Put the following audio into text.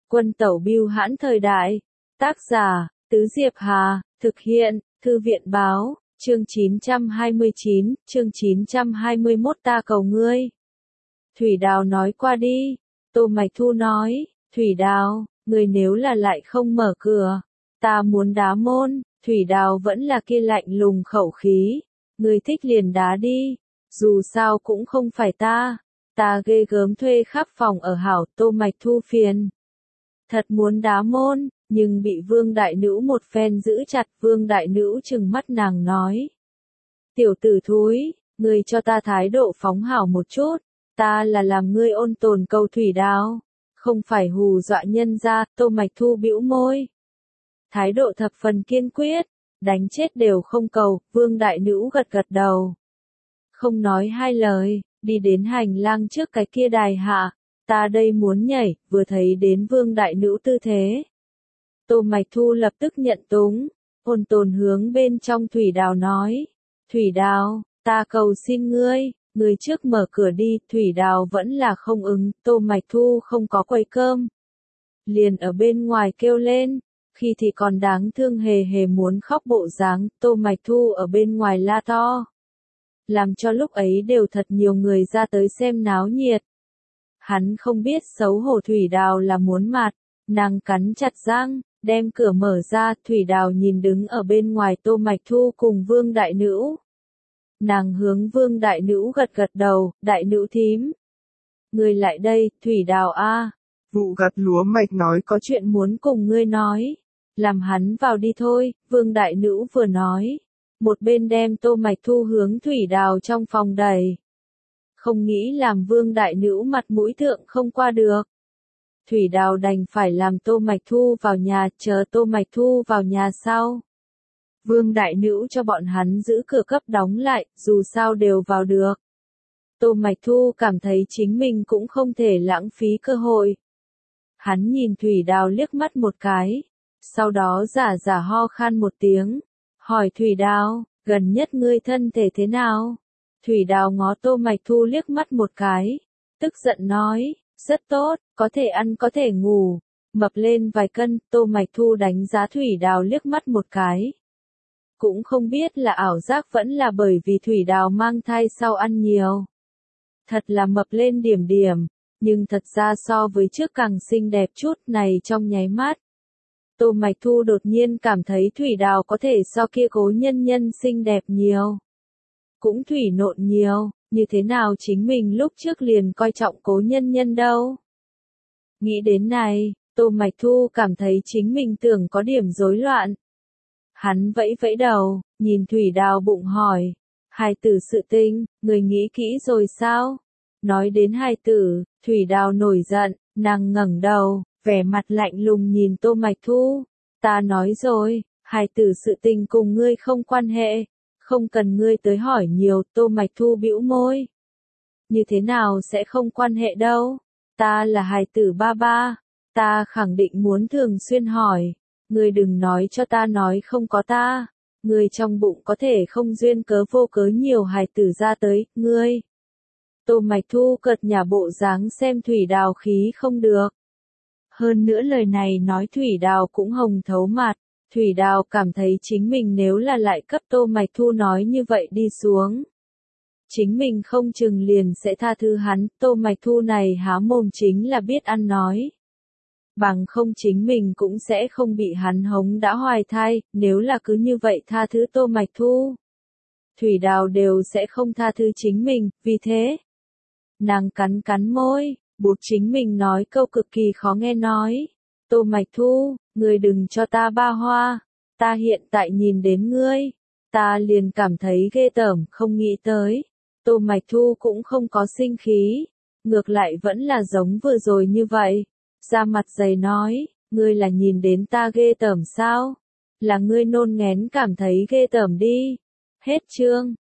Quân tẩu bưu hãn thời đại. Tác giả, Tứ Diệp Hà, thực hiện, Thư viện báo, chương 929, chương 921 ta cầu ngươi. Thủy Đào nói qua đi. Tô Mạch Thu nói, Thủy Đào, ngươi nếu là lại không mở cửa, ta muốn đá môn. Thủy Đào vẫn là kia lạnh lùng khẩu khí. Ngươi thích liền đá đi, dù sao cũng không phải ta ghê gớm thuê khắp phòng ở hảo. Tô Mạch Thu phiền. Thật muốn đá môn, nhưng bị Vương Đại Nữ một phen giữ chặt. Vương Đại Nữ trừng mắt nàng nói. Tiểu tử thúi, ngươi cho ta thái độ phóng hảo một chút, ta là làm ngươi ôn tồn cầu Thủy Đào, không phải hù dọa nhân ra. Tô Mạch Thu bĩu môi. Thái độ thập phần kiên quyết, đánh chết đều không cầu. Vương Đại Nữ gật gật đầu. Không nói hai lời, đi đến hành lang trước cái kia đài hạ. Ta đây muốn nhảy, vừa thấy đến Vương Đại Nữ tư thế. Tô Mạch Thu lập tức nhận túng, ôn tồn hướng bên trong Thủy Đào nói. Thủy Đào, ta cầu xin ngươi, ngươi trước mở cửa đi. Thủy Đào vẫn là không ứng. Tô Mạch Thu không có quầy cơm, liền ở bên ngoài kêu lên, khi thì còn đáng thương hề hề muốn khóc bộ dáng. Tô Mạch Thu ở bên ngoài la to, làm cho lúc ấy đều thật nhiều người ra tới xem náo nhiệt. Hắn không biết xấu hổ Thủy Đào là muốn mạt, nàng cắn chặt răng, đem cửa mở ra. Thủy Đào nhìn đứng ở bên ngoài Tô Mạch Thu cùng Vương Đại Nữ. Nàng hướng Vương Đại Nữ gật gật đầu. Đại Nữ thím, ngươi lại đây. Thủy Đào a, Vụ gặt lúa mạch nói có chuyện muốn cùng ngươi nói, làm hắn vào đi thôi. Vương Đại Nữ vừa nói, một bên đem Tô Mạch Thu hướng Thủy Đào trong phòng đẩy. Không nghĩ làm Vương Đại Nữ mặt mũi thượng không qua được. Thủy Đào đành phải làm Tô Mạch Thu vào nhà, chờ Tô Mạch Thu vào nhà sau. Vương Đại Nữ cho bọn hắn giữ cửa cấp đóng lại, dù sao đều vào được. Tô Mạch Thu cảm thấy chính mình cũng không thể lãng phí cơ hội. Hắn nhìn Thủy Đào liếc mắt một cái, sau đó giả ho khan một tiếng, hỏi Thủy Đào, gần nhất ngươi thân thể thế nào? Thủy Đào ngó Tô Mạch Thu liếc mắt một cái, tức giận nói, rất tốt, có thể ăn có thể ngủ, mập lên vài cân. Tô Mạch Thu đánh giá Thủy Đào liếc mắt một cái. Cũng không biết là ảo giác vẫn là bởi vì Thủy Đào mang thai sau ăn nhiều. Thật là mập lên điểm điểm, nhưng thật ra so với trước càng xinh đẹp chút. Này trong nháy mắt, Tô Mạch Thu đột nhiên cảm thấy Thủy Đào có thể so kia Cố Nhân Nhân xinh đẹp nhiều. Cũng thủy nộn nhiều, như thế nào chính mình lúc trước liền coi trọng Cố Nhân Nhân đâu. Nghĩ đến này, Tô Mạch Thu cảm thấy chính mình tưởng có điểm rối loạn. Hắn vẫy vẫy đầu, nhìn Thủy Đào bụng hỏi, hài tử sự tình, người nghĩ kỹ rồi sao? Nói đến hài tử, Thủy Đào nổi giận, nàng ngẩng đầu, vẻ mặt lạnh lùng nhìn Tô Mạch Thu. Ta nói rồi, hài tử sự tình cùng ngươi không quan hệ, không cần ngươi tới hỏi nhiều. Tô Mạch Thu bĩu môi. Như thế nào sẽ không quan hệ đâu? Ta là hài tử ba ba, ta khẳng định muốn thường xuyên hỏi. Ngươi đừng nói cho ta nói không có ta. Ngươi trong bụng có thể không duyên cớ vô cớ nhiều hài tử ra tới, ngươi. Tô Mạch Thu cợt nhả bộ dáng xem Thủy Đào khí không được. Hơn nữa lời này nói Thủy Đào cũng hồng thấu mặt. Thủy Đào cảm thấy chính mình nếu là lại cấp Tô Mạch Thu nói như vậy đi xuống, chính mình không chừng liền sẽ tha thứ hắn. Tô Mạch Thu này há mồm chính là biết ăn nói. Bằng không chính mình cũng sẽ không bị hắn hống đã hoài thai. Nếu là cứ như vậy tha thứ Tô Mạch Thu, Thủy Đào đều sẽ không tha thứ chính mình. Vì thế, nàng cắn cắn môi, buộc chính mình nói câu cực kỳ khó nghe nói. Tô Mạch Thu, ngươi đừng cho ta ba hoa. Ta hiện tại nhìn đến ngươi, ta liền cảm thấy ghê tởm. Không nghĩ tới, Tô Mạch Thu cũng không có sinh khí, ngược lại vẫn là giống vừa rồi như vậy. Ra mặt dày nói, ngươi là nhìn đến ta ghê tởm sao? Là ngươi nôn nghén cảm thấy ghê tởm đi. Hết chương.